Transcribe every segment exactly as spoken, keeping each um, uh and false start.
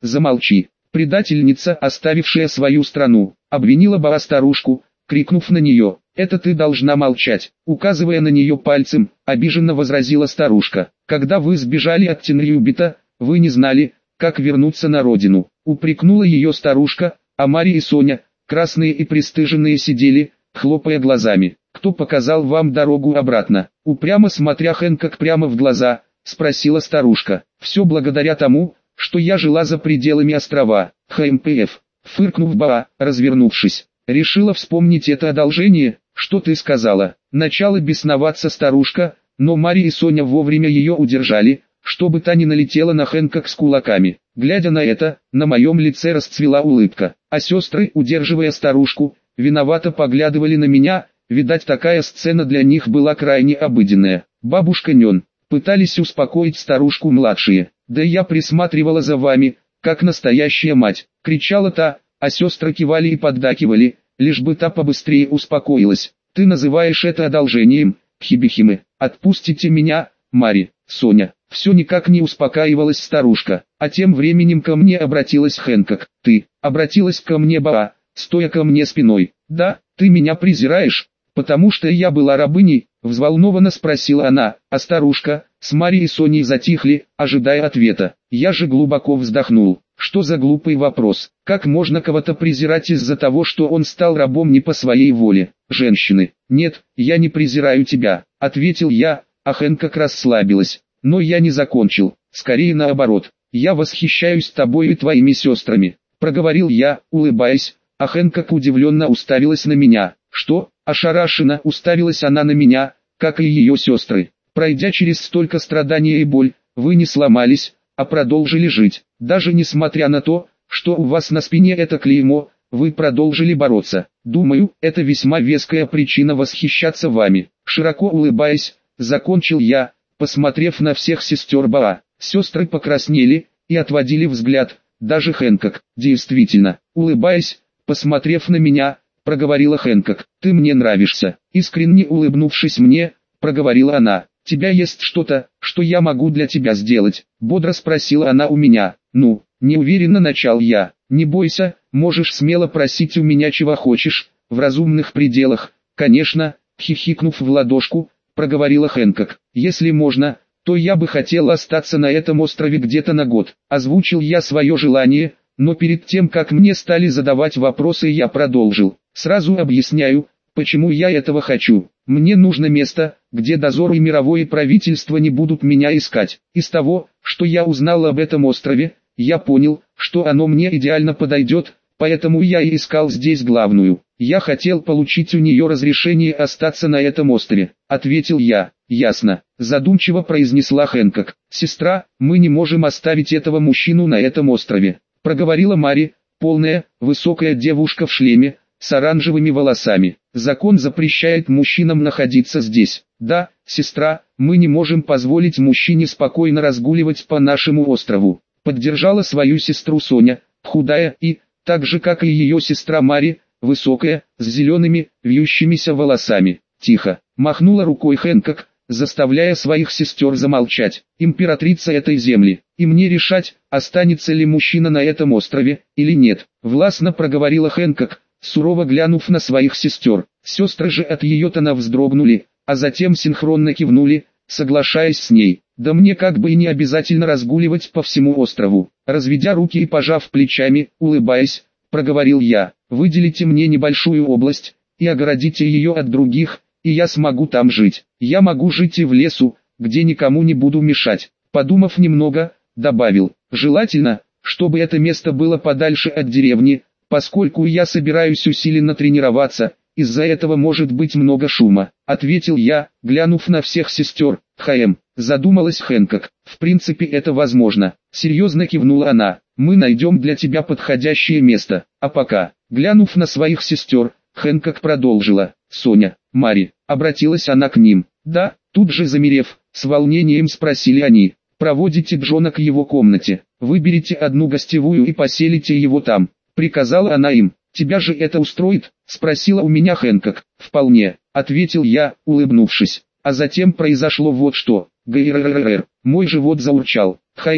замолчи. Предательница, оставившая свою страну, обвинила Баа старушку, крикнув на нее: «Это ты должна молчать», указывая на нее пальцем, обиженно возразила старушка. «Когда вы сбежали от Тенриубита, вы не знали, как вернуться на родину», упрекнула ее старушка, а Мари и Соня, красные и пристыженные, сидели, хлопая глазами. «Кто показал вам дорогу обратно?» Упрямо смотря Хэнкок прямо в глаза, спросила старушка. «Все благодаря тому, что я жила за пределами острова, ХМПФ», фыркнув Баа, развернувшись. «Решила вспомнить это одолжение, что ты сказала». Начала бесноваться старушка, но Мари и Соня вовремя ее удержали, чтобы та не налетела на Хэнкок с кулаками. Глядя на это, на моем лице расцвела улыбка, а сестры, удерживая старушку, виновато поглядывали на меня. Видать, такая сцена для них была крайне обыденная. «Бабушка Нён», пытались успокоить старушку младшие. «Да я присматривала за вами, как настоящая мать», кричала та, а сестры кивали и поддакивали, лишь бы та побыстрее успокоилась. «Ты называешь это одолжением, Хибихимы? Отпустите меня, Мари, Соня». Все никак не успокаивалась старушка, а тем временем ко мне обратилась Хэнкок. «Ты, обратилась ко мне Баа, стоя ко мне спиной. Да, ты меня презираешь, потому что я была рабыней?» Взволнованно спросила она, а старушка с Мари и Соней затихли, ожидая ответа. Я же глубоко вздохнул. Что за глупый вопрос? Как можно кого-то презирать из-за того, что он стал рабом не по своей воле? Женщины. «Нет, я не презираю тебя», ответил я, а Хэнкок расслабилась. Но я не закончил, скорее наоборот. «Я восхищаюсь тобой и твоими сестрами», проговорил я, улыбаясь, а Хэнкок удивленно уставилась на меня. «Что?» Ошарашенно уставилась она на меня, как и ее сестры. «Пройдя через столько страданий и боль, вы не сломались, а продолжили жить. Даже несмотря на то, что у вас на спине это клеймо, вы продолжили бороться. Думаю, это весьма веская причина восхищаться вами». Широко улыбаясь, закончил я, посмотрев на всех сестер Баа. Сестры покраснели и отводили взгляд, даже Хэнкок. «Действительно», улыбаясь, посмотрев на меня, проговорила Хэнкок. «Ты мне нравишься». Искренне улыбнувшись мне, проговорила она. «Тебя есть что-то, что я могу для тебя сделать?» Бодро спросила она у меня. «Ну, неуверенно начал я. Не бойся, можешь смело просить у меня чего хочешь, в разумных пределах». «Конечно», хихикнув в ладошку, проговорила Хэнкок. «Если можно, то я бы хотел остаться на этом острове где-то на год». Озвучил я свое желание, но перед тем, как мне стали задавать вопросы, я продолжил. «Сразу объясняю, почему я этого хочу. Мне нужно место, где дозор и мировое правительство не будут меня искать. Из того, что я узнал об этом острове, я понял, что оно мне идеально подойдет, поэтому я и искал здесь главную. Я хотел получить у нее разрешение остаться на этом острове», ответил я. «Ясно», задумчиво произнесла Хэнкок. «Сестра, мы не можем оставить этого мужчину на этом острове», проговорила Мари, полная, высокая девушка в шлеме, с оранжевыми волосами. «Закон запрещает мужчинам находиться здесь». «Да, сестра, мы не можем позволить мужчине спокойно разгуливать по нашему острову», поддержала свою сестру Соня, худая и, так же как и ее сестра Мари, высокая, с зелеными, вьющимися волосами. «Тихо», махнула рукой Хэнкок, заставляя своих сестер замолчать. «Императрица этой земли, и мне решать, останется ли мужчина на этом острове, или нет», властно проговорила Хэнкок, сурово глянув на своих сестер. Сестры же от ее тона вздрогнули, а затем синхронно кивнули, соглашаясь с ней. «Да мне как бы и не обязательно разгуливать по всему острову», разведя руки и пожав плечами, улыбаясь, проговорил я. «Выделите мне небольшую область, и огородите ее от других, и я смогу там жить. Я могу жить и в лесу, где никому не буду мешать». Подумав немного, добавил: «Желательно, чтобы это место было подальше от деревни, поскольку я собираюсь усиленно тренироваться, из-за этого может быть много шума», ответил я, глянув на всех сестер. «Хм», задумалась Хэнкок. «В принципе это возможно», серьезно кивнула она. «Мы найдем для тебя подходящее место, а пока». Глянув на своих сестер, Хэнкок продолжила. «Соня, Мари», обратилась она к ним. «Да», тут же замерев, с волнением спросили они. «Проводите Джона к его комнате, выберите одну гостевую и поселите его там», приказала она им. «Тебя же это устроит?» спросила у меня Хэнкок. «Вполне», ответил я, улыбнувшись. А затем произошло вот что. Грррррр. Мой живот заурчал. «Хм,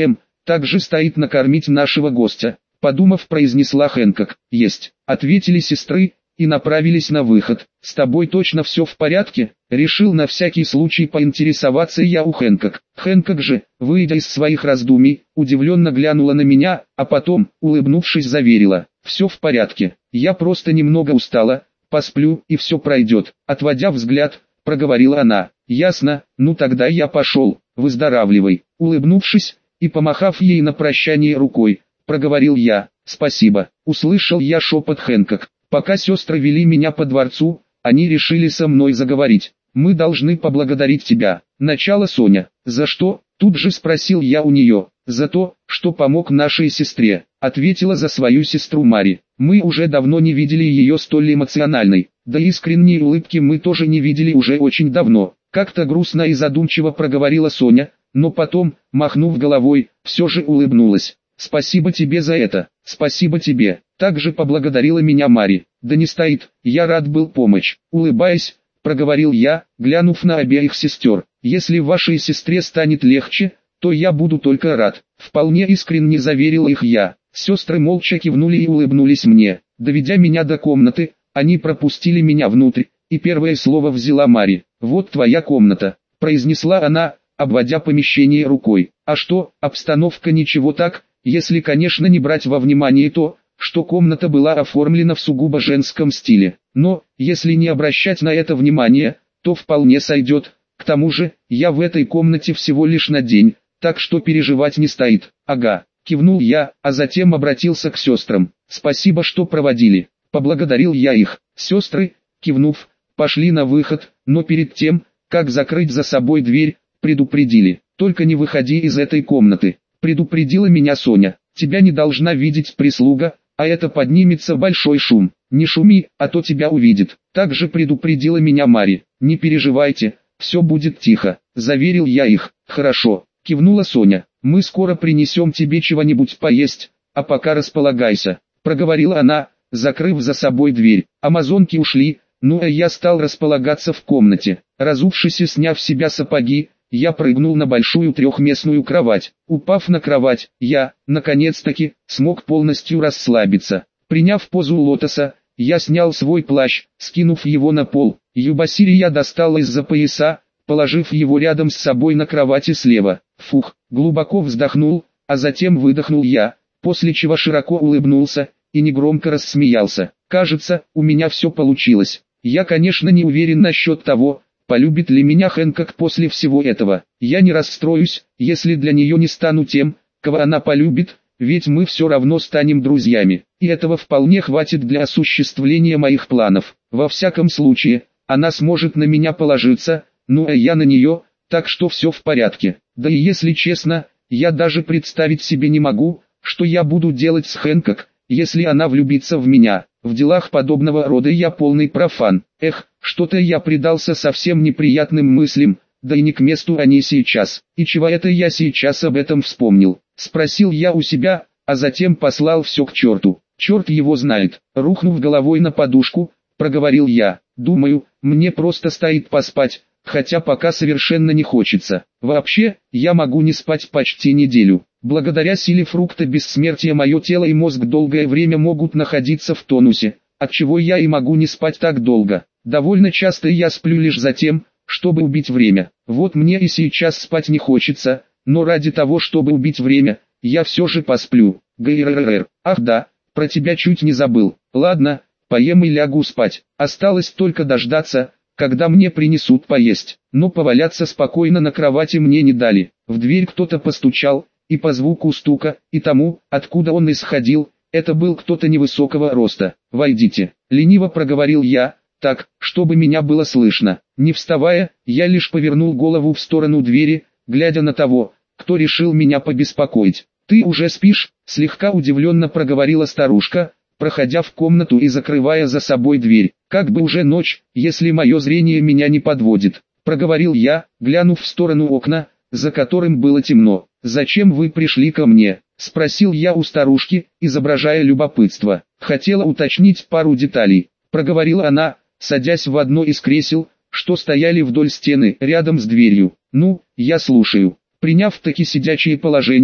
также стоит накормить нашего гостя», — подумав, произнесла Хэнкок. «Есть», — ответили сестры и направились на выход. «С тобой точно все в порядке?» — решил на всякий случай поинтересоваться я у Хэнкок. Хэнкок же, выйдя из своих раздумий, удивленно глянула на меня, а потом, улыбнувшись, заверила: «Все в порядке, я просто немного устала, посплю и все пройдет». Отводя взгляд, проговорила она: «Ясно, ну тогда я пошел, выздоравливай». Улыбнувшись и помахав ей на прощание рукой, проговорил я: «Спасибо». Услышал я шепот Хэнкок. Пока сестры вели меня по дворцу, они решили со мной заговорить. «Мы должны поблагодарить тебя». Начало Соня. «За что?» Тут же спросил я у нее. «За то, что помог нашей сестре», ответила за свою сестру Мари. «Мы уже давно не видели ее столь эмоциональной, да искренней улыбки мы тоже не видели уже очень давно». Как-то грустно и задумчиво проговорила Соня, но потом, махнув головой, все же улыбнулась. «Спасибо тебе за это, спасибо тебе». Также поблагодарила меня Мари. «Да не стоит, я рад был помочь». Улыбаясь, проговорил я, глянув на обеих сестер. «Если вашей сестре станет легче, то я буду только рад». Вполне искренне заверил их я. Сестры молча кивнули и улыбнулись мне. Доведя меня до комнаты, они пропустили меня внутрь, и первое слово взяла Мари. «Вот твоя комната», — произнесла она, обводя помещение рукой. «А что, обстановка ничего так, если, конечно, не брать во внимание то, что комната была оформлена в сугубо женском стиле. Но, если не обращать на это внимания, то вполне сойдет. К тому же, я в этой комнате всего лишь на день, так что переживать не стоит». «Ага», кивнул я, а затем обратился к сестрам. «Спасибо, что проводили». Поблагодарил я их. Сестры, кивнув, пошли на выход, но перед тем, как закрыть за собой дверь, предупредили: «Только не выходи из этой комнаты». Предупредила меня Соня: «Тебя не должна видеть прислуга, а это поднимется большой шум. Не шуми, а то тебя увидит». Также предупредила меня Мари: «Не переживайте, все будет тихо», заверил я их. «Хорошо», кивнула Соня, «мы скоро принесем тебе чего-нибудь поесть, а пока располагайся», проговорила она, закрыв за собой дверь. Амазонки ушли, ну а я стал располагаться в комнате. Разувшись и сняв с себя сапоги, я прыгнул на большую трехместную кровать. Упав на кровать, я, наконец-таки, смог полностью расслабиться. Приняв позу лотоса, я снял свой плащ, скинув его на пол. Юбасири я достал из-за пояса, положив его рядом с собой на кровати слева. Фух, глубоко вздохнул, а затем выдохнул я, после чего широко улыбнулся и негромко рассмеялся. Кажется, у меня все получилось. Я, конечно, не уверен насчет того, полюбит ли меня Хэнкок после всего этого. Я не расстроюсь, если для нее не стану тем, кого она полюбит, ведь мы все равно станем друзьями, и этого вполне хватит для осуществления моих планов. Во всяком случае, она сможет на меня положиться, ну а я на нее, так что все в порядке. Да и если честно, я даже представить себе не могу, что я буду делать с Хэнкок, если она влюбится в меня. В делах подобного рода я полный профан. Эх, что-то я предался совсем неприятным мыслям, да и не к месту они сейчас. И чего это я сейчас об этом вспомнил? Спросил я у себя, а затем послал все к черту. Черт его знает. Рухнув головой на подушку, проговорил я. Думаю, мне просто стоит поспать, хотя пока совершенно не хочется. Вообще, я могу не спать почти неделю. Благодаря силе фрукта бессмертия мое тело и мозг долгое время могут находиться в тонусе, отчего я и могу не спать так долго. Довольно часто я сплю лишь за тем, чтобы убить время. Вот мне и сейчас спать не хочется, но ради того, чтобы убить время, я все же посплю. Грррр. Ах да, про тебя чуть не забыл. Ладно, поем и лягу спать. Осталось только дождаться, когда мне принесут поесть. Но поваляться спокойно на кровати мне не дали. В дверь кто-то постучал, и по звуку стука, и тому, откуда он исходил, это был кто-то невысокого роста. «Войдите», — лениво проговорил я, так, чтобы меня было слышно. Не вставая, я лишь повернул голову в сторону двери, глядя на того, кто решил меня побеспокоить. «Ты уже спишь?» — слегка удивленно проговорила старушка, проходя в комнату и закрывая за собой дверь. «Как бы уже ночь, если мое зрение меня не подводит», — проговорил я, глянув в сторону окна, за которым было темно. «Зачем вы пришли ко мне?» — спросил я у старушки, изображая любопытство. «Хотела уточнить пару деталей», — проговорила она, садясь в одно из кресел, что стояли вдоль стены, рядом с дверью. «Ну, я слушаю». Приняв таки сидячее положение,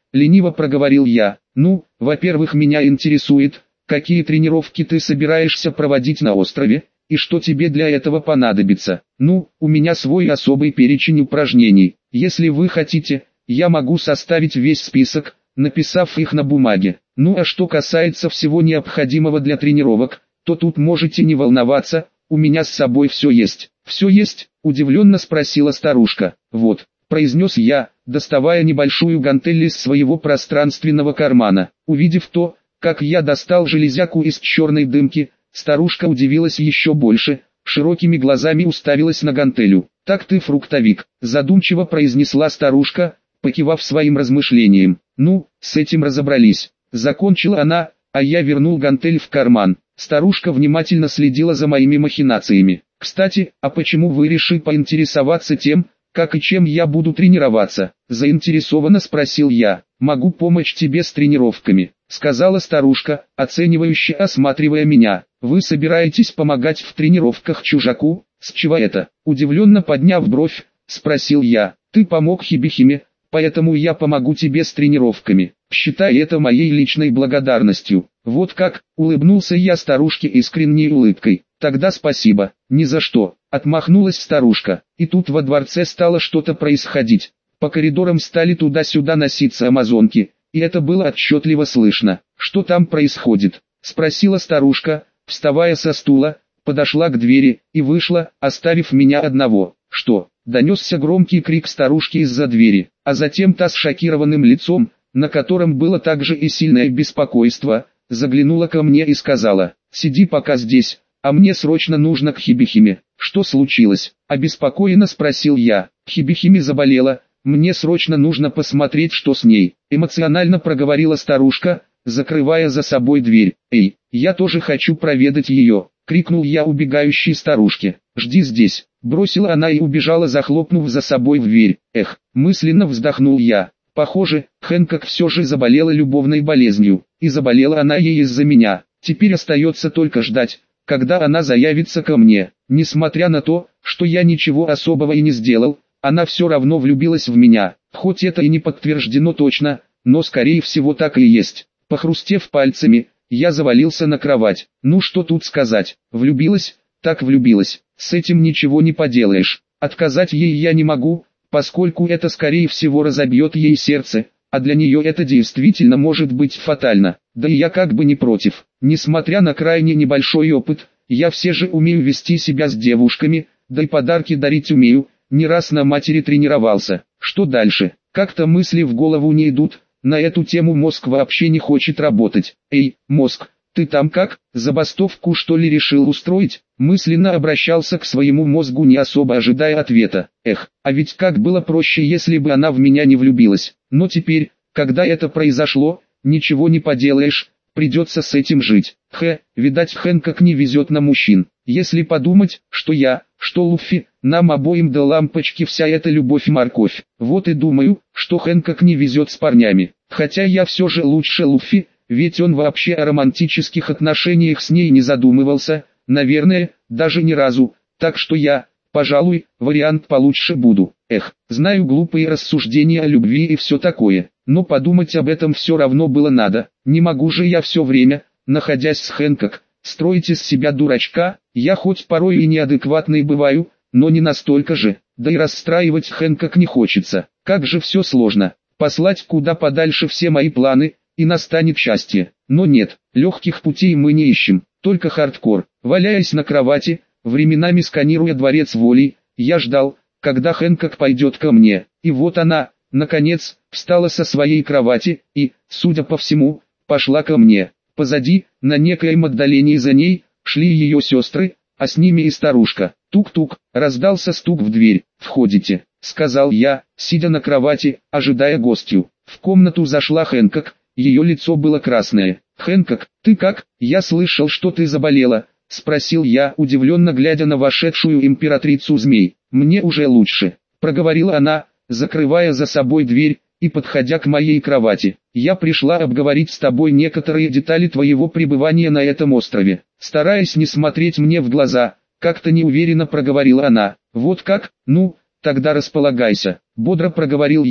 лениво проговорил я. Ну, во-первых, меня интересует, какие тренировки ты собираешься проводить на острове, и что тебе для этого понадобится. Ну, у меня свой особый перечень упражнений. Если вы хотите, я могу составить весь список, написав их на бумаге. Ну а что касается всего необходимого для тренировок, то тут можете не волноваться, у меня с собой все есть. Все есть? Удивленно спросила старушка. Вот, произнес я, доставая небольшую гантель из своего пространственного кармана. Увидев то, как я достал железяку из черной дымки, старушка удивилась еще больше, широкими глазами уставилась на гантелю. «Так ты фруктовик», задумчиво произнесла старушка, покивав своим размышлениям. «Ну, с этим разобрались». Закончила она, а я вернул гантель в карман. Старушка внимательно следила за моими махинациями. «Кстати, а почему вы решили поинтересоваться тем, как и чем я буду тренироваться?» Заинтересованно спросил я. «Могу помочь тебе с тренировками», сказала старушка, оценивающе осматривая меня. «Вы собираетесь помогать в тренировках чужаку? С чего это?» Удивленно подняв бровь, спросил я. «Ты помог Хибихиме, поэтому я помогу тебе с тренировками. Считай это моей личной благодарностью». «Вот как», улыбнулся я старушке искренней улыбкой. «Тогда спасибо». «Ни за что», отмахнулась старушка. И тут во дворце стало что-то происходить. По коридорам стали туда-сюда носиться амазонки, и это было отчетливо слышно. «Что там происходит?» спросила старушка, вставая со стула, подошла к двери и вышла, оставив меня одного. «Что?» донесся громкий крик старушки из-за двери, а затем та с шокированным лицом, на котором было также и сильное беспокойство, заглянула ко мне и сказала: «Сиди пока здесь, а мне срочно нужно к Хибихиме». «Что случилось?» обеспокоенно спросил я. «Хибихиме заболела, мне срочно нужно посмотреть, что с ней», эмоционально проговорила старушка, закрывая за собой дверь. «Эй, я тоже хочу проведать ее», крикнул я убегающей старушке. «Жди здесь», бросила она и убежала, захлопнув за собой дверь. Эх, мысленно вздохнул я. Похоже, Хэнкок все же заболела любовной болезнью, и заболела она ей из-за меня. Теперь остается только ждать, когда она заявится ко мне. Несмотря на то, что я ничего особого и не сделал, она все равно влюбилась в меня. Хоть это и не подтверждено точно, но скорее всего так и есть. Похрустев пальцами, я завалился на кровать. Ну что тут сказать, влюбилась, так влюбилась, с этим ничего не поделаешь. Отказать ей я не могу, поскольку это скорее всего разобьет ей сердце, а для нее это действительно может быть фатально. Да и я как бы не против. Несмотря на крайне небольшой опыт, я все же умею вести себя с девушками, да и подарки дарить умею, не раз на матери тренировался. Что дальше? Как-то мысли в голову не идут, на эту тему мозг вообще не хочет работать. «Эй, мозг, ты там как, забастовку что ли решил устроить?» Мысленно обращался к своему мозгу, не особо ожидая ответа. Эх, а ведь как было проще, если бы она в меня не влюбилась. Но теперь, когда это произошло, ничего не поделаешь, придется с этим жить. Хе, видать Хэнкок не везет на мужчин. Если подумать, что я, что Луффи, нам обоим до лампочки вся эта любовь-морковь. Вот и думаю, что Хэнкок не везет с парнями. Хотя я все же лучше Луффи, ведь он вообще о романтических отношениях с ней не задумывался, наверное, даже ни разу. Так что я, пожалуй, вариант получше буду. Эх, знаю глупые рассуждения о любви и все такое, но подумать об этом все равно было надо. Не могу же я все время, находясь с Хэнкок, строить из себя дурачка. Я хоть порой и неадекватный бываю, но не настолько же. Да и расстраивать Хэнкок не хочется. Как же все сложно. Послать куда подальше все мои планы, и настанет счастье. Но нет, легких путей мы не ищем, только хардкор. Валяясь на кровати, временами сканируя дворец воли, я ждал, когда Хэнкок пойдет ко мне. И вот она, наконец, встала со своей кровати и, судя по всему, пошла ко мне. Позади, на некоем отдалении за ней, шли ее сестры, а с ними и старушка. Тук-тук, раздался стук в дверь. «Входите», — сказал я, сидя на кровати, ожидая гостью. В комнату зашла Хэнкок, ее лицо было красное. «Хэнкок, ты как? Я слышал, что ты заболела», — спросил я, удивленно глядя на вошедшую императрицу змей. «Мне уже лучше», — проговорила она, закрывая за собой дверь и подходя к моей кровати. «Я пришла обговорить с тобой некоторые детали твоего пребывания на этом острове». Стараясь не смотреть мне в глаза, как-то неуверенно проговорила она. «Вот как? Ну, тогда располагайся», — бодро проговорил я,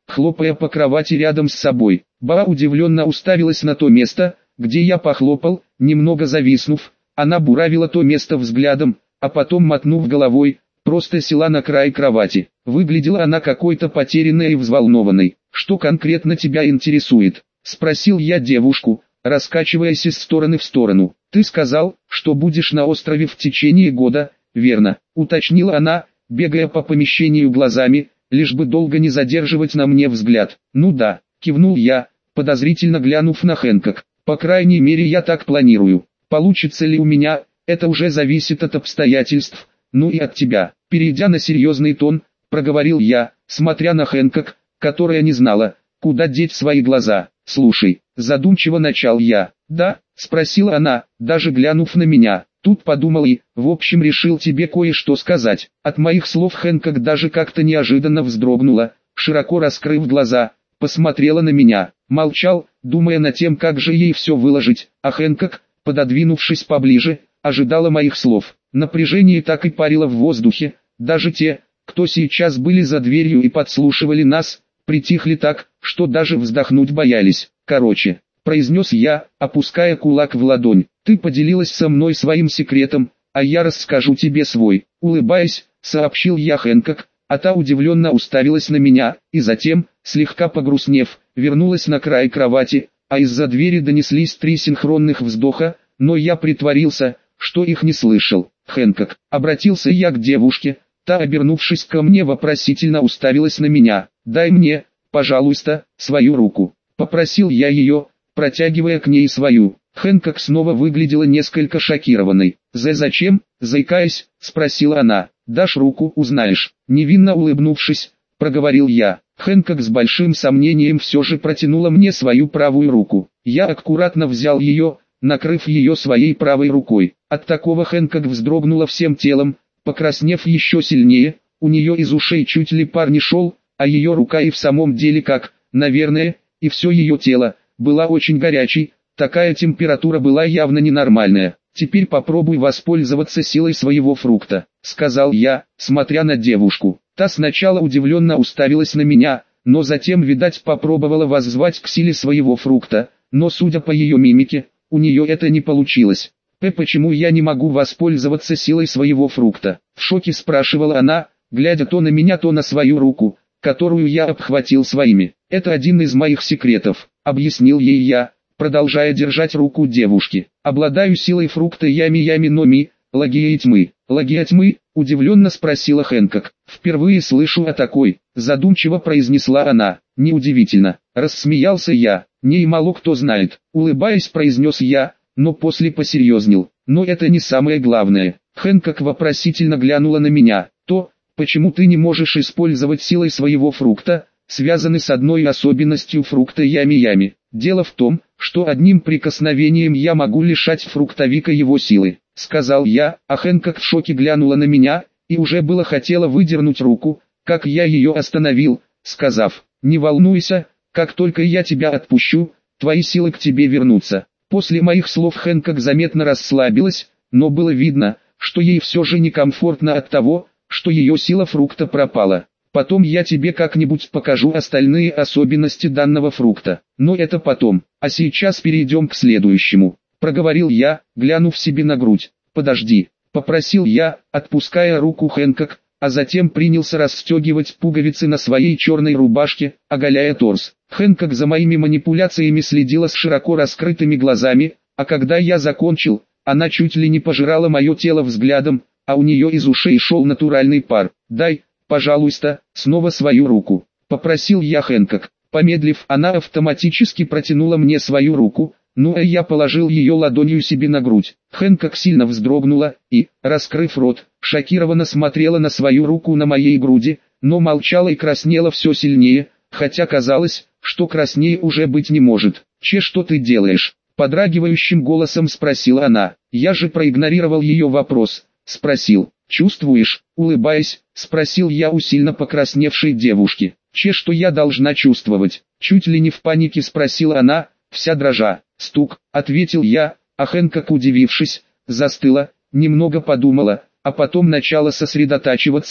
хлопая по кровати рядом с собой. Баа удивленно уставилась на то место, где я похлопал, немного зависнув, она буравила то место взглядом, а потом, мотнув головой, просто села на край кровати. Выглядела она какой-то потерянной и взволнованной. «Что конкретно тебя интересует?» — спросил я девушку, раскачиваясь из стороны в сторону. «Ты сказал, что будешь на острове в течение года, верно?» — уточнила она, бегая по помещению глазами, лишь бы долго не задерживать на мне взгляд. «Ну да», — кивнул я, подозрительно глянув на Хэнкок. «По крайней мере я так планирую. Получится ли у меня, это уже зависит от обстоятельств, ну и от тебя». Перейдя на серьезный тон, проговорил я, смотря на Хэнкок, которая не знала, куда деть свои глаза. «Слушай», задумчиво начал я. «Да?» — спросила она, даже глянув на меня. Тут подумал и, в общем, решил тебе кое-что сказать. От моих слов Хэнкок даже как-то неожиданно вздрогнула, широко раскрыв глаза, посмотрела на меня. Молчал, думая над тем, как же ей все выложить, а Хэнкок, пододвинувшись поближе, ожидала моих слов. Напряжение так и парило в воздухе, даже те, кто сейчас были за дверью и подслушивали нас, притихли так, что даже вздохнуть боялись. «Короче», — произнес я, опуская кулак в ладонь, — «ты поделилась со мной своим секретом, а я расскажу тебе свой». Улыбаясь, сообщил я Хэнкок, а та удивленно уставилась на меня, и затем, слегка погрустнев, вернулась на край кровати, а из-за двери донеслись три синхронных вздоха, но я притворился, что их не слышал. «Хэнкок», — обратился я к девушке, та, обернувшись ко мне, вопросительно уставилась на меня. «Дай мне, пожалуйста, свою руку», — попросил я ее, протягивая к ней свою. Хэнкок снова выглядела несколько шокированной. «За зачем?» — заикаясь, спросила она. «Дашь руку, узнаешь». Невинно улыбнувшись, проговорил я. Хэнкок с большим сомнением все же протянула мне свою правую руку. Я аккуратно взял ее, накрыв ее своей правой рукой. От такого Хэнкок вздрогнула всем телом, покраснев еще сильнее, у нее из ушей чуть ли пар не шел, а ее рука и в самом деле как, наверное, и все ее тело, была очень горячей, такая температура была явно ненормальная. «Теперь попробуй воспользоваться силой своего фрукта», — сказал я, смотря на девушку. Та сначала удивленно уставилась на меня, но затем, видать, попробовала воззвать к силе своего фрукта, но судя по ее мимике, у нее это не получилось. «П, почему я не могу воспользоваться силой своего фрукта?» — в шоке спрашивала она, глядя то на меня, то на свою руку, которую я обхватил своими. «Это один из моих секретов», — объяснил ей я, продолжая держать руку девушки. «Обладаю силой фрукта Ями-Ями-Номи, Лагия тьмы». «Лагия тьмы?» — удивленно спросила Хэнкок. «Впервые слышу о такой», — задумчиво произнесла она. «Неудивительно», — рассмеялся я. «Не и мало кто знает», — улыбаясь, произнес я, но после посерьезнел. «Но это не самое главное». Хэнкок вопросительно глянула на меня. «То, почему ты не можешь использовать силой своего фрукта, связаны с одной особенностью фрукта Ями-Ями. Дело в том, что одним прикосновением я могу лишать фруктовика его силы», — сказал я, а Хэнкок в шоке глянула на меня, и уже было хотела выдернуть руку, как я ее остановил, сказав: «Не волнуйся, как только я тебя отпущу, твои силы к тебе вернутся». После моих слов Хэнкок заметно расслабилась, но было видно, что ей все же некомфортно от того, что ее сила фрукта пропала. «Потом я тебе как-нибудь покажу остальные особенности данного фрукта, но это потом, а сейчас перейдем к следующему», — проговорил я, глянув себе на грудь. «Подожди», — попросил я, отпуская руку Хэнкок, а затем принялся расстегивать пуговицы на своей черной рубашке, оголяя торс. Хэнкок за моими манипуляциями следила с широко раскрытыми глазами, а когда я закончил, она чуть ли не пожирала мое тело взглядом, а у нее из ушей шел натуральный пар. «Дай, пожалуйста, снова свою руку», — попросил я Хэнкок. Помедлив, она автоматически протянула мне свою руку, ну а я положил ее ладонью себе на грудь. Хэнкок сильно вздрогнула и, раскрыв рот, шокированно смотрела на свою руку на моей груди, но молчала и краснела все сильнее, хотя казалось, что краснее уже быть не может. «Че, что ты делаешь?» — подрагивающим голосом спросила она. Я же проигнорировал ее вопрос, спросил: «Чувствуешь?» — улыбаясь, спросил я у сильно покрасневшей девушки. «Че, что я должна чувствовать?» — чуть ли не в панике спросила она, вся дрожа. «Стук», — ответил я, а Хэнкок, удивившись, застыла, немного подумала, а потом начала сосредотачиваться,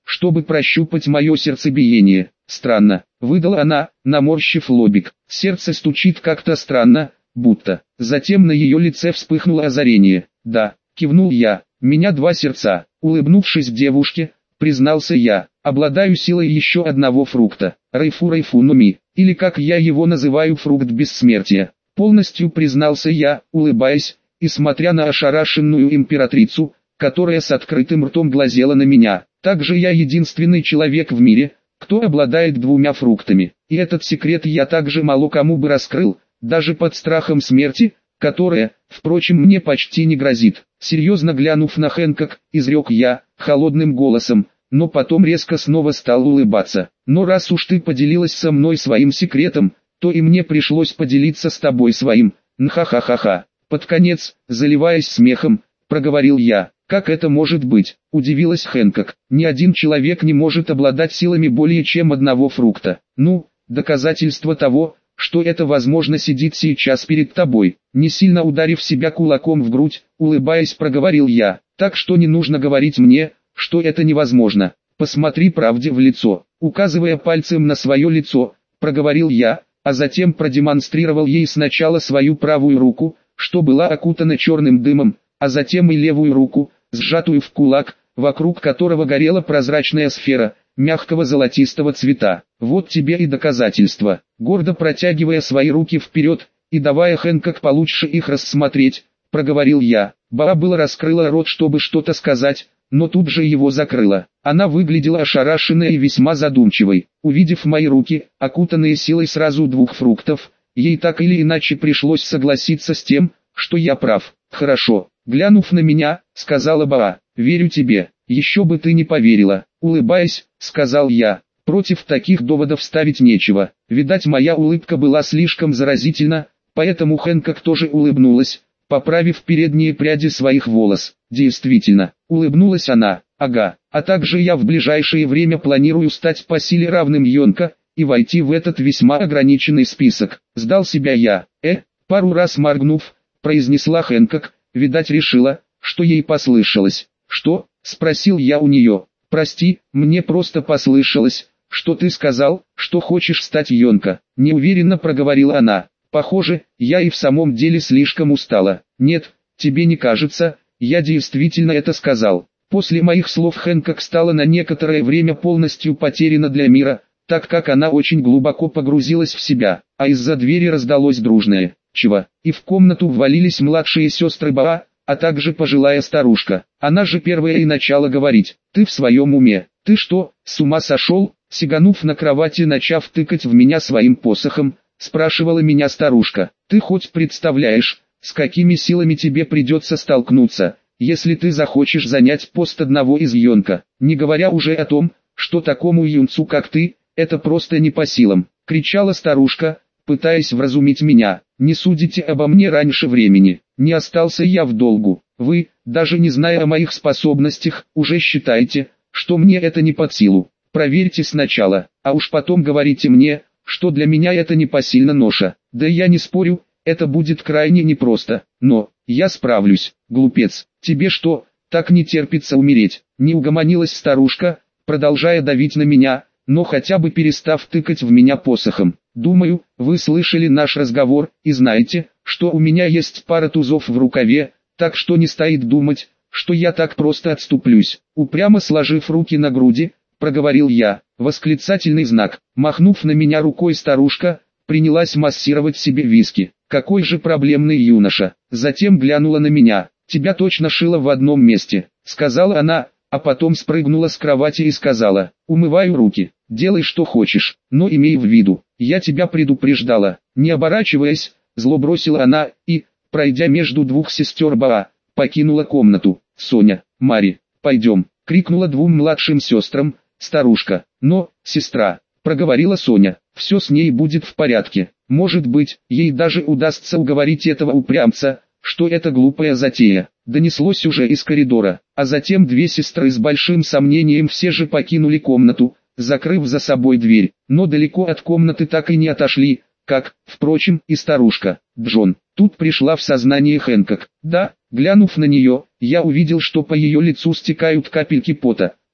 чтобы прощупать мое сердцебиение. Странно, выдала она, наморщив лобик. Сердце стучит как-то странно, будто. Затем на ее лице вспыхнуло озарение. Да, кивнул я, меня два сердца. Улыбнувшись девушке, признался я, обладаю силой еще одного фрукта, Райфу Райфу Номи, или как я его называю, фрукт бессмертия. Полностью признался я, улыбаясь, и смотря на ошарашенную императрицу, которая с открытым ртом глазела на меня. Также я единственный человек в мире, кто обладает двумя фруктами, и этот секрет я также мало кому бы раскрыл, даже под страхом смерти, которая, впрочем, мне почти не грозит. Серьезно глянув на Хэнкок, изрек я, холодным голосом, но потом резко снова стал улыбаться. Но раз уж ты поделилась со мной своим секретом, то и мне пришлось поделиться с тобой своим. Нха-ха-ха-ха. Под конец, заливаясь смехом, проговорил я. Как это может быть? Удивилась Хэнкок. Ни один человек не может обладать силами более чем одного фрукта. Ну, доказательство того, что это возможно, сидит сейчас перед тобой. Не сильно ударив себя кулаком в грудь, улыбаясь, проговорил я. Так что не нужно говорить мне, что это невозможно. Посмотри правде в лицо. Указывая пальцем на свое лицо, проговорил я, а затем продемонстрировал ей сначала свою правую руку, что была окутана черным дымом, а затем и левую руку, сжатую в кулак, вокруг которого горела прозрачная сфера, мягкого золотистого цвета. Вот тебе и доказательство. Гордо протягивая свои руки вперед, и давая Хэнкок получше их рассмотреть, проговорил я. Баа было раскрыла рот, чтобы что-то сказать, но тут же его закрыла. Она выглядела ошарашенной и весьма задумчивой. Увидев мои руки, окутанные силой сразу двух фруктов, ей так или иначе пришлось согласиться с тем, что я прав. Хорошо, глянув на меня, сказала Баа, верю тебе, еще бы ты не поверила. Улыбаясь, сказал я, против таких доводов ставить нечего. Видать, моя улыбка была слишком заразительна, поэтому Хэнкок тоже улыбнулась, поправив передние пряди своих волос. Действительно, улыбнулась она. Ага, а также я в ближайшее время планирую стать по силе равным Йонка, и войти в этот весьма ограниченный список. Сдал себя я. Э, пару раз моргнув, произнесла Хэнкок, видать решила, что ей послышалось. Что? Спросил я у нее. Прости, мне просто послышалось, что ты сказал, что хочешь стать Йонка. Неуверенно проговорила она. Похоже, я и в самом деле слишком устала. Нет, тебе не кажется, я действительно это сказал. После моих слов Хэнкок стала на некоторое время полностью потеряна для мира, так как она очень глубоко погрузилась в себя, а из-за двери раздалось дружное «Чего?», и в комнату ввалились младшие сестры Баа, а также пожилая старушка. Она же первая и начала говорить: «Ты в своем уме? Ты что, с ума сошел?» Сиганув на кровати, начав тыкать в меня своим посохом, спрашивала меня старушка. «Ты хоть представляешь, с какими силами тебе придется столкнуться, если ты захочешь занять пост одного из Йонка, не говоря уже о том, что такому юнцу как ты, это просто не по силам», — кричала старушка, пытаясь вразумить меня. «Не судите обо мне раньше времени, не остался я в долгу. Вы, даже не зная о моих способностях, уже считаете, что мне это не под силу. Проверьте сначала, а уж потом говорите мне, что для меня это непосильна ноша. Да я не спорю, это будет крайне непросто, но я справлюсь. Глупец, тебе что, так не терпится умереть?» Не угомонилась старушка, продолжая давить на меня, но хотя бы перестав тыкать в меня посохом. «Думаю, вы слышали наш разговор и знаете, что у меня есть пара тузов в рукаве, так что не стоит думать, что я так просто отступлюсь». Упрямо сложив руки на груди, проговорил я. Восклицательный знак. Махнув на меня рукой, старушка принялась массировать себе виски. «Какой же проблемный юноша!» Затем глянула на меня. «Тебя точно шило в одном месте», — сказала она, а потом спрыгнула с кровати и сказала: «Умываю руки, делай что хочешь, но имей в виду, я тебя предупреждала». Не оборачиваясь, зло бросила она и, пройдя между двух сестер Баа, покинула комнату. «Соня, Мари, пойдем», — крикнула двум младшим сестрам старушка. «Но, сестра», — проговорила Соня, — «все с ней будет в порядке. Может быть, ей даже удастся уговорить этого упрямца, что это глупая затея». Донеслось уже из коридора, а затем две сестры с большим сомнением все же покинули комнату, закрыв за собой дверь, но далеко от комнаты так и не отошли, как, впрочем, и старушка. «Джон». Тут пришла в сознание Хэнкок. «Да», глянув на нее, я увидел, что по ее лицу стекают капельки пота,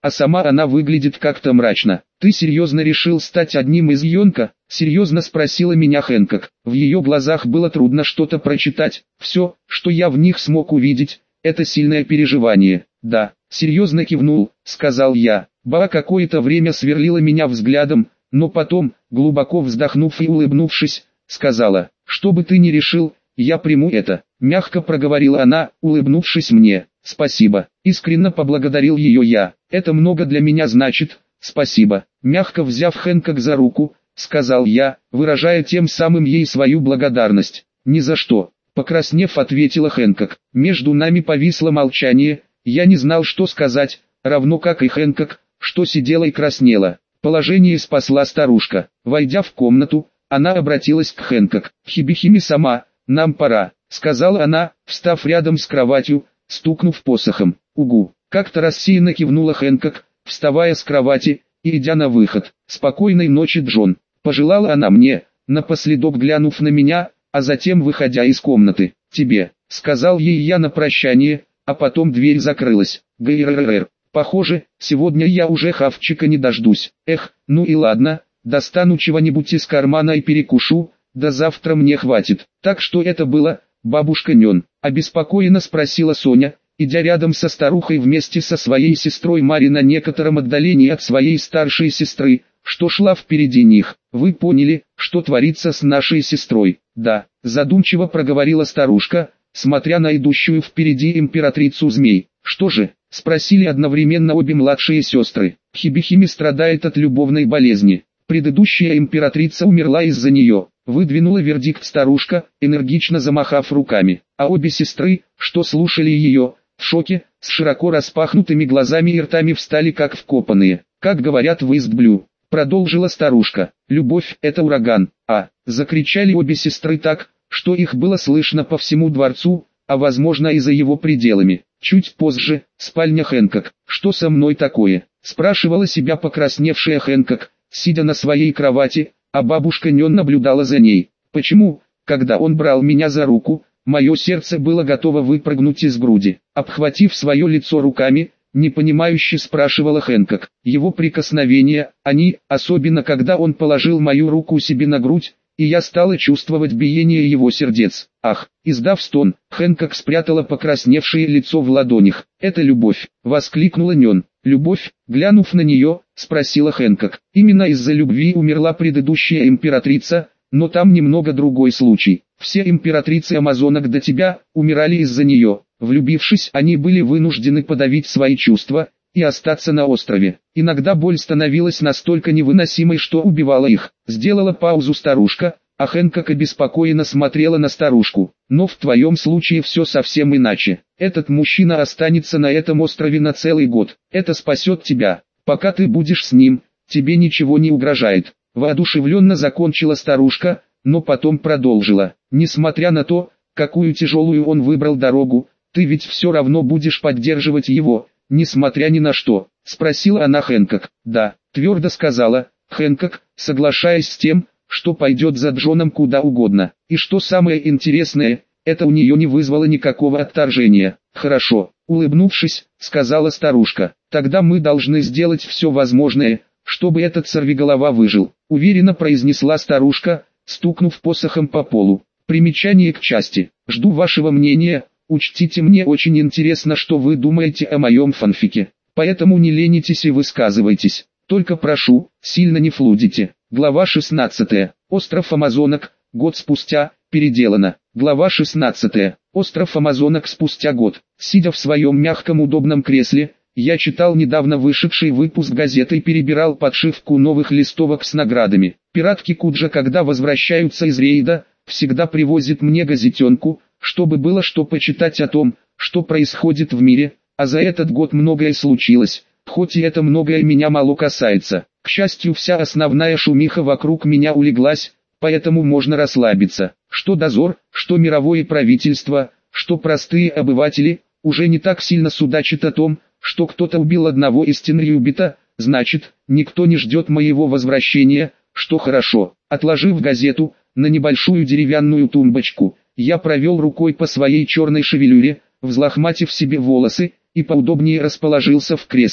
а сама она выглядит как-то мрачно. «Ты серьезно решил стать одним из Йонка?» — серьезно спросила меня Хэнкок. В ее глазах было трудно что-то прочитать. Все, что я в них смог увидеть, это сильное переживание. «Да», — серьезно кивнул, — сказал я. Ба какое-то время сверлила меня взглядом, но потом, глубоко вздохнув и улыбнувшись, сказала: «Что бы ты ни решил, я приму это», — мягко проговорила она, улыбнувшись мне. «Спасибо», — искренне поблагодарил ее я. «Это много для меня значит, спасибо». Мягко взяв Хэнкок за руку, сказал я, выражая тем самым ей свою благодарность. «Ни за что», — покраснев, ответила Хэнкок. Между нами повисло молчание, я не знал, что сказать, равно как и Хэнкок, что сидела и краснела. Положение спасла старушка. Войдя в комнату, она обратилась к Хэнкок. «Хибихими сама, нам пора», — сказала она, встав рядом с кроватью, стукнув посохом. «Угу», — как-то рассеянно кивнула Хэнкок, вставая с кровати и идя на выход. «Спокойной ночи, Джон», — пожелала она мне, напоследок глянув на меня, а затем выходя из комнаты. «Тебе», — сказал ей я на прощание, а потом дверь закрылась. Гррррр. Похоже, сегодня я уже хавчика не дождусь. Эх, ну и ладно, достану чего-нибудь из кармана и перекушу, да завтра мне хватит. Так что это было, бабушка Нён? Обеспокоенно спросила Соня, идя рядом со старухой вместе со своей сестрой Мари на некотором отдалении от своей старшей сестры, что шла впереди них. Вы поняли, что творится с нашей сестрой? Да, задумчиво проговорила старушка, смотря на идущую впереди императрицу змей. Что же? Спросили одновременно обе младшие сестры. Хибихими страдает от любовной болезни. Предыдущая императрица умерла из-за нее. Выдвинула вердикт старушка, энергично замахав руками. А обе сестры, что слушали ее, в шоке, с широко распахнутыми глазами и ртами встали как вкопанные. Как говорят в Истблю, продолжила старушка. Любовь – это ураган. А, закричали обе сестры так, что их было слышно по всему дворцу, а возможно и за его пределами. Чуть позже, спальня Хэнкок. «Что со мной такое?» – спрашивала себя покрасневшая Хэнкок, сидя на своей кровати, а бабушка Нён наблюдала за ней. «Почему, когда он брал меня за руку, мое сердце было готово выпрыгнуть из груди?» Обхватив свое лицо руками, непонимающе спрашивала Хэнкок. Его прикосновения, они, особенно когда он положил мою руку себе на грудь, и я стала чувствовать биение его сердец. Ах, издав стон, Хэнкок спрятала покрасневшее лицо в ладонях. «Это любовь!» — воскликнула Нён. «Любовь?» — глянув на нее, спросила Хэнкок. «Именно из-за любви умерла предыдущая императрица, но там немного другой случай. Все императрицы амазонок до тебя умирали из-за нее. Влюбившись, они были вынуждены подавить свои чувства и остаться на острове. Иногда боль становилась настолько невыносимой, что убивала их». Сделала паузу старушка, а Хэнкок обеспокоенно смотрела на старушку. «Но в твоем случае все совсем иначе. Этот мужчина останется на этом острове на целый год. Это спасет тебя. Пока ты будешь с ним, тебе ничего не угрожает». Воодушевленно закончила старушка, но потом продолжила. «Несмотря на то, какую тяжелую он выбрал дорогу, ты ведь все равно будешь поддерживать его, несмотря ни на что?» — спросила она Хэнкок. «Да», — твердо сказала Хэнкок, соглашаясь с тем, что пойдет за Джоном куда угодно. И что самое интересное, это у нее не вызвало никакого отторжения. «Хорошо», — улыбнувшись, сказала старушка. «Тогда мы должны сделать все возможное, чтобы этот сорвиголова выжил», — уверенно произнесла старушка, стукнув посохом по полу. Примечание к части. «Жду вашего мнения. Учтите, мне очень интересно, что вы думаете о моем фанфике. Поэтому не ленитесь и высказывайтесь. Только прошу, сильно не флудите». Глава шестнадцатая. Остров Амазонок. Год спустя. Переделано. Глава шестнадцатая. Остров Амазонок спустя год. Сидя в своем мягком удобном кресле, я читал недавно вышедший выпуск газеты и перебирал подшивку новых листовок с наградами. Пиратки Куджа, когда возвращаются из рейда, всегда привозят мне газетенку, чтобы было что почитать о том, что происходит в мире, а за этот год многое случилось, хоть и это многое меня мало касается. К счастью, вся основная шумиха вокруг меня улеглась, поэтому можно расслабиться. Что дозор, что мировое правительство, что простые обыватели, уже не так сильно судачат о том, что кто-то убил одного из Тенриубита, значит, никто не ждет моего возвращения, что хорошо. Отложив газету на небольшую деревянную тумбочку, я провел рукой по своей черной шевелюре, взлохматив себе волосы, и поудобнее расположился в кресле.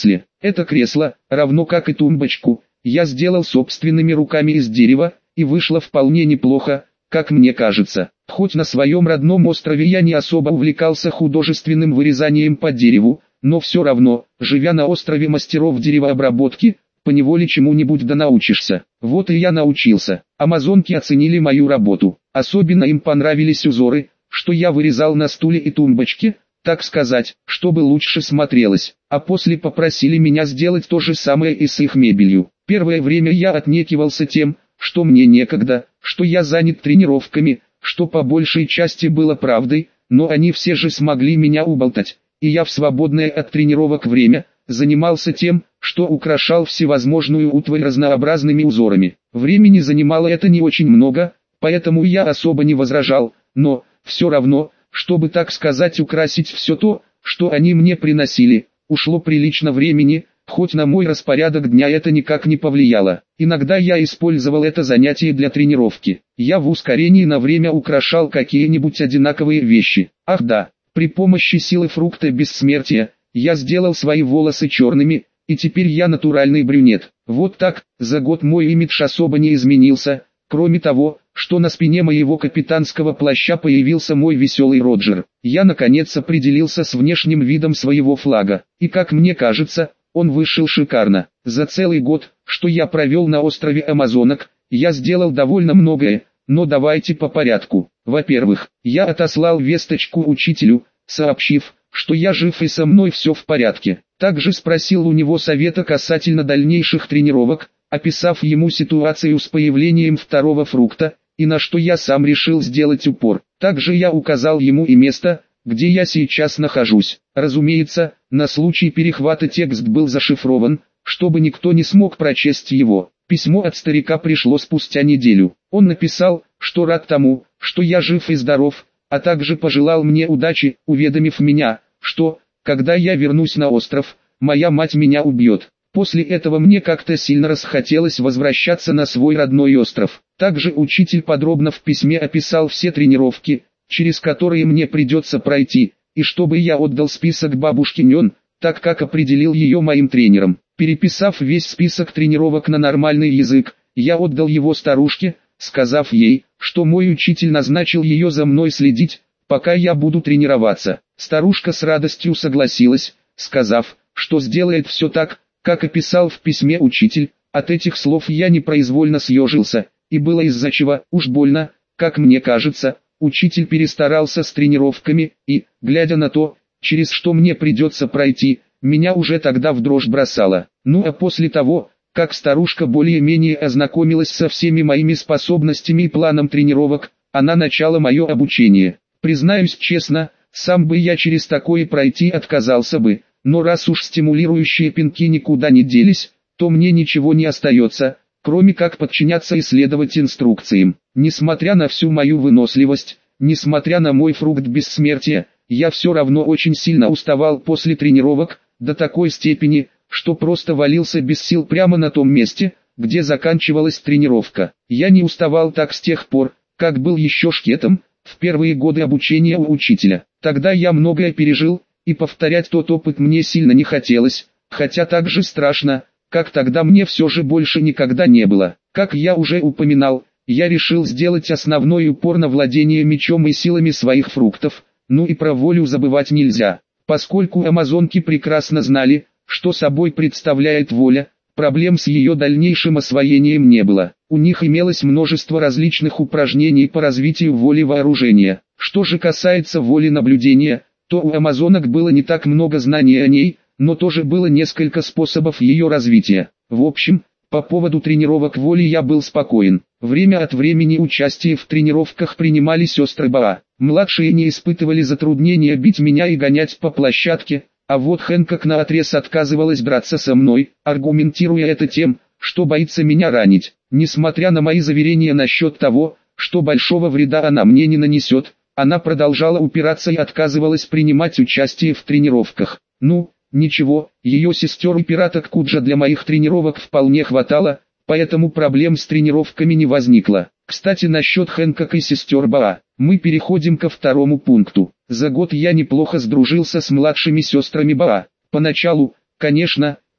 Это кресло, равно как и тумбочку, я сделал собственными руками из дерева, и вышло вполне неплохо, как мне кажется. Хоть на своем родном острове я не особо увлекался художественным вырезанием по дереву, но все равно, живя на острове мастеров деревообработки, поневоле чему-нибудь да научишься. Вот и я научился. Амазонки оценили мою работу. Особенно им понравились узоры, что я вырезал на стуле и тумбочке, так сказать, чтобы лучше смотрелось. А после попросили меня сделать то же самое и с их мебелью. Первое время я отнекивался тем, что мне некогда, что я занят тренировками, что по большей части было правдой, но они все же смогли меня уболтать, и я в свободное от тренировок время занимался тем, что украшал всевозможную утварь разнообразными узорами. Времени занимало это не очень много, поэтому я особо не возражал, но, все равно, чтобы так сказать украсить все то, что они мне приносили, ушло прилично времени, хоть на мой распорядок дня это никак не повлияло. Иногда я использовал это занятие для тренировки. Я в ускорении на время украшал какие-нибудь одинаковые вещи. Ах да, при помощи силы фрукта бессмертия, я сделал свои волосы черными, и теперь я натуральный брюнет. Вот так, за год мой имидж особо не изменился, кроме того, что на спине моего капитанского плаща появился мой веселый Роджер. Я наконец определился с внешним видом своего флага, и как мне кажется, он вышел шикарно. За целый год, что я провел на острове Амазонок, я сделал довольно многое, но давайте по порядку. Во-первых, я отослал весточку учителю, сообщив, что я жив и со мной все в порядке. Также спросил у него совета касательно дальнейших тренировок, описав ему ситуацию с появлением второго фрукта, и на что я сам решил сделать упор. Также я указал ему и место, где я сейчас нахожусь. Разумеется, на случай перехвата текст был зашифрован, чтобы никто не смог прочесть его. Письмо от старика пришло спустя неделю. Он написал, что рад тому, что я жив и здоров, а также пожелал мне удачи, уведомив меня, что, когда я вернусь на остров, моя мать меня убьет. После этого мне как-то сильно расхотелось возвращаться на свой родной остров. Также учитель подробно в письме описал все тренировки, через которые мне придется пройти, и чтобы я отдал список бабушке Нён, так как определил ее моим тренером. Переписав весь список тренировок на нормальный язык, я отдал его старушке, сказав ей, что мой учитель назначил ее за мной следить, пока я буду тренироваться. Старушка с радостью согласилась, сказав, что сделает все так, как описал в письме учитель. От этих слов я непроизвольно съежился, и было из-за чего, уж больно, как мне кажется, учитель перестарался с тренировками, и, глядя на то, через что мне придется пройти, меня уже тогда в дрожь бросало. Ну а после того, как старушка более-менее ознакомилась со всеми моими способностями и планом тренировок, она начала мое обучение. Признаюсь честно, сам бы я через такое пройти отказался бы, но раз уж стимулирующие пинки никуда не делись, то мне ничего не остается, кроме как подчиняться и следовать инструкциям. Несмотря на всю мою выносливость, несмотря на мой фрукт бессмертия, я все равно очень сильно уставал после тренировок, до такой степени, что просто валился без сил прямо на том месте, где заканчивалась тренировка. Я не уставал так с тех пор, как был еще шкетом, в первые годы обучения у учителя. Тогда я многое пережил, и повторять тот опыт мне сильно не хотелось, хотя так же страшно, как тогда мне все же больше никогда не было. Как я уже упоминал, я решил сделать основной упор на владение мечом и силами своих фруктов, ну и про волю забывать нельзя. Поскольку амазонки прекрасно знали, что собой представляет воля, проблем с ее дальнейшим освоением не было. У них имелось множество различных упражнений по развитию воли вооружения. Что же касается воли наблюдения, то у амазонок было не так много знаний о ней, но тоже было несколько способов ее развития. В общем, по поводу тренировок воли я был спокоен. Время от времени участие в тренировках принимали сестры Баа. Младшие не испытывали затруднения бить меня и гонять по площадке, а вот Хэнкок наотрез отказывалась драться со мной, аргументируя это тем, что боится меня ранить. Несмотря на мои заверения насчет того, что большого вреда она мне не нанесет, она продолжала упираться и отказывалась принимать участие в тренировках. Ну, ничего, ее сестер и пираток Куджа для моих тренировок вполне хватало, поэтому проблем с тренировками не возникло. Кстати, насчет Хэнкок и сестер Баа, мы переходим ко второму пункту. За год я неплохо сдружился с младшими сестрами Баа. Поначалу, конечно,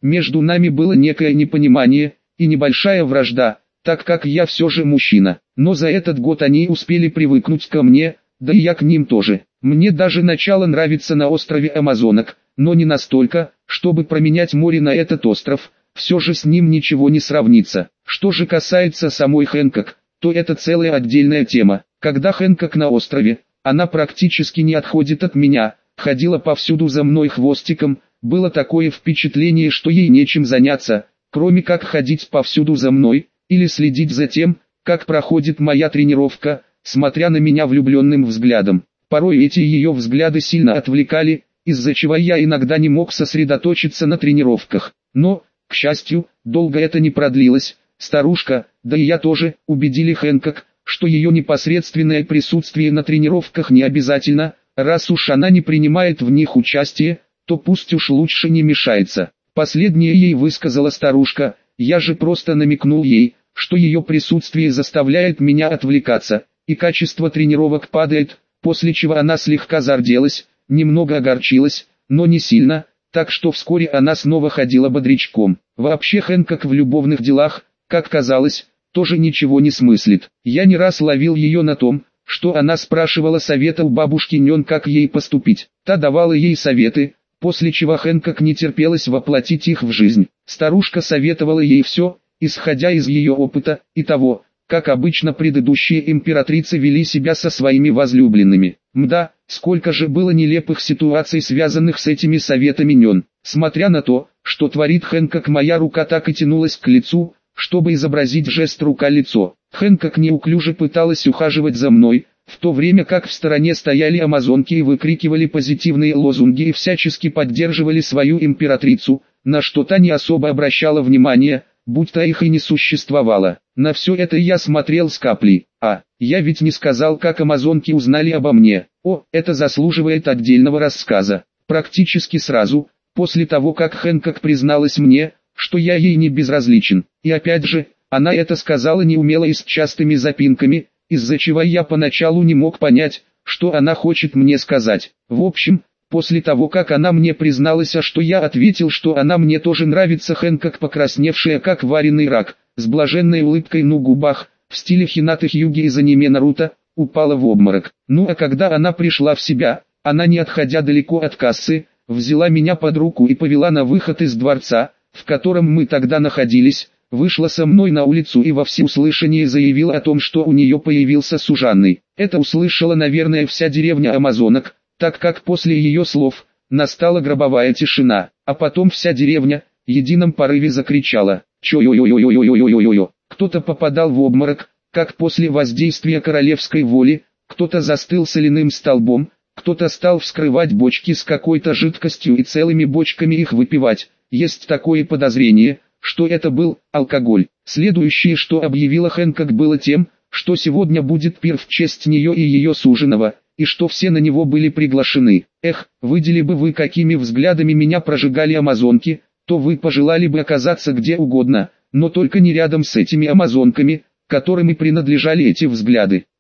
Между нами было некое непонимание и небольшая вражда, так как я все же мужчина. Но за этот год они успели привыкнуть ко мне, да и я к ним тоже. Мне даже начало нравиться на острове Амазонок, но не настолько, чтобы променять море на этот остров, все же с ним ничего не сравнится. Что же касается самой Хэнкок, то это целая отдельная тема. Когда Хэнкок на острове, она практически не отходит от меня, ходила повсюду за мной хвостиком, было такое впечатление, что ей нечем заняться, кроме как ходить повсюду за мной, или следить за тем, как проходит моя тренировка, смотря на меня влюбленным взглядом. Порой эти ее взгляды сильно отвлекали, из-за чего я иногда не мог сосредоточиться на тренировках. Но, к счастью, долго это не продлилось. Старушка, да и я тоже, убедили Хэнкок, что ее непосредственное присутствие на тренировках не обязательно, раз уж она не принимает в них участие, то пусть уж лучше не мешается. Последнее ей высказала старушка, я же просто намекнул ей, что ее присутствие заставляет меня отвлекаться, и качество тренировок падает, после чего она слегка зарделась, немного огорчилась, но не сильно, так что вскоре она снова ходила бодрячком. Вообще Хэнкок в любовных делах, как казалось, тоже ничего не смыслит. Я не раз ловил ее на том, что она спрашивала совета у бабушки Нён, как ей поступить. Та давала ей советы, после чего Хэнкок не терпелось воплотить их в жизнь. Старушка советовала ей все, исходя из ее опыта и того, как обычно предыдущие императрицы вели себя со своими возлюбленными. Мда, сколько же было нелепых ситуаций, связанных с этими советами Нён. Смотря на то, что творит Хэнкок, моя рука так и тянулась к лицу, чтобы изобразить жест рука-лицо. Хэнкок неуклюже пыталась ухаживать за мной, в то время как в стороне стояли амазонки и выкрикивали позитивные лозунги и всячески поддерживали свою императрицу, на что та не особо обращала внимания, будто их и не существовало. На все это я смотрел с каплей. А, я ведь не сказал, как амазонки узнали обо мне. О, это заслуживает отдельного рассказа. Практически сразу, после того как Хэнкок призналась мне, что я ей не безразличен. И опять же, она это сказала неумело и с частыми запинками, из-за чего я поначалу не мог понять, что она хочет мне сказать. В общем, после того как она мне призналась, а что я ответил, что она мне тоже нравится, Хэнкок, покрасневшая как вареный рак, с блаженной улыбкой на губах, в стиле Хинаты Хьюги из аниме Наруто, упала в обморок. Ну а когда она пришла в себя, она, не отходя далеко от кассы, взяла меня под руку и повела на выход из дворца, в котором мы тогда находились, вышла со мной на улицу и во всеуслышание заявила о том, что у нее появился суженый. Это услышала, наверное, вся деревня амазонок, так как после ее слов настала гробовая тишина, а потом вся деревня в едином порыве закричала: «Чо-йо-йо-йо-йо-йо-йо-йо-йо!». Кто-то попадал в обморок, как после воздействия королевской воли, кто-то застыл соляным столбом, кто-то стал вскрывать бочки с какой-то жидкостью и целыми бочками их выпивать. Есть такое подозрение, что это был алкоголь. Следующее, что объявила Хэнкок, было тем, что сегодня будет пир в честь нее и ее суженого, и что все на него были приглашены. Эх, видели бы вы, какими взглядами меня прожигали амазонки, то вы пожелали бы оказаться где угодно, но только не рядом с этими амазонками, которым и принадлежали эти взгляды.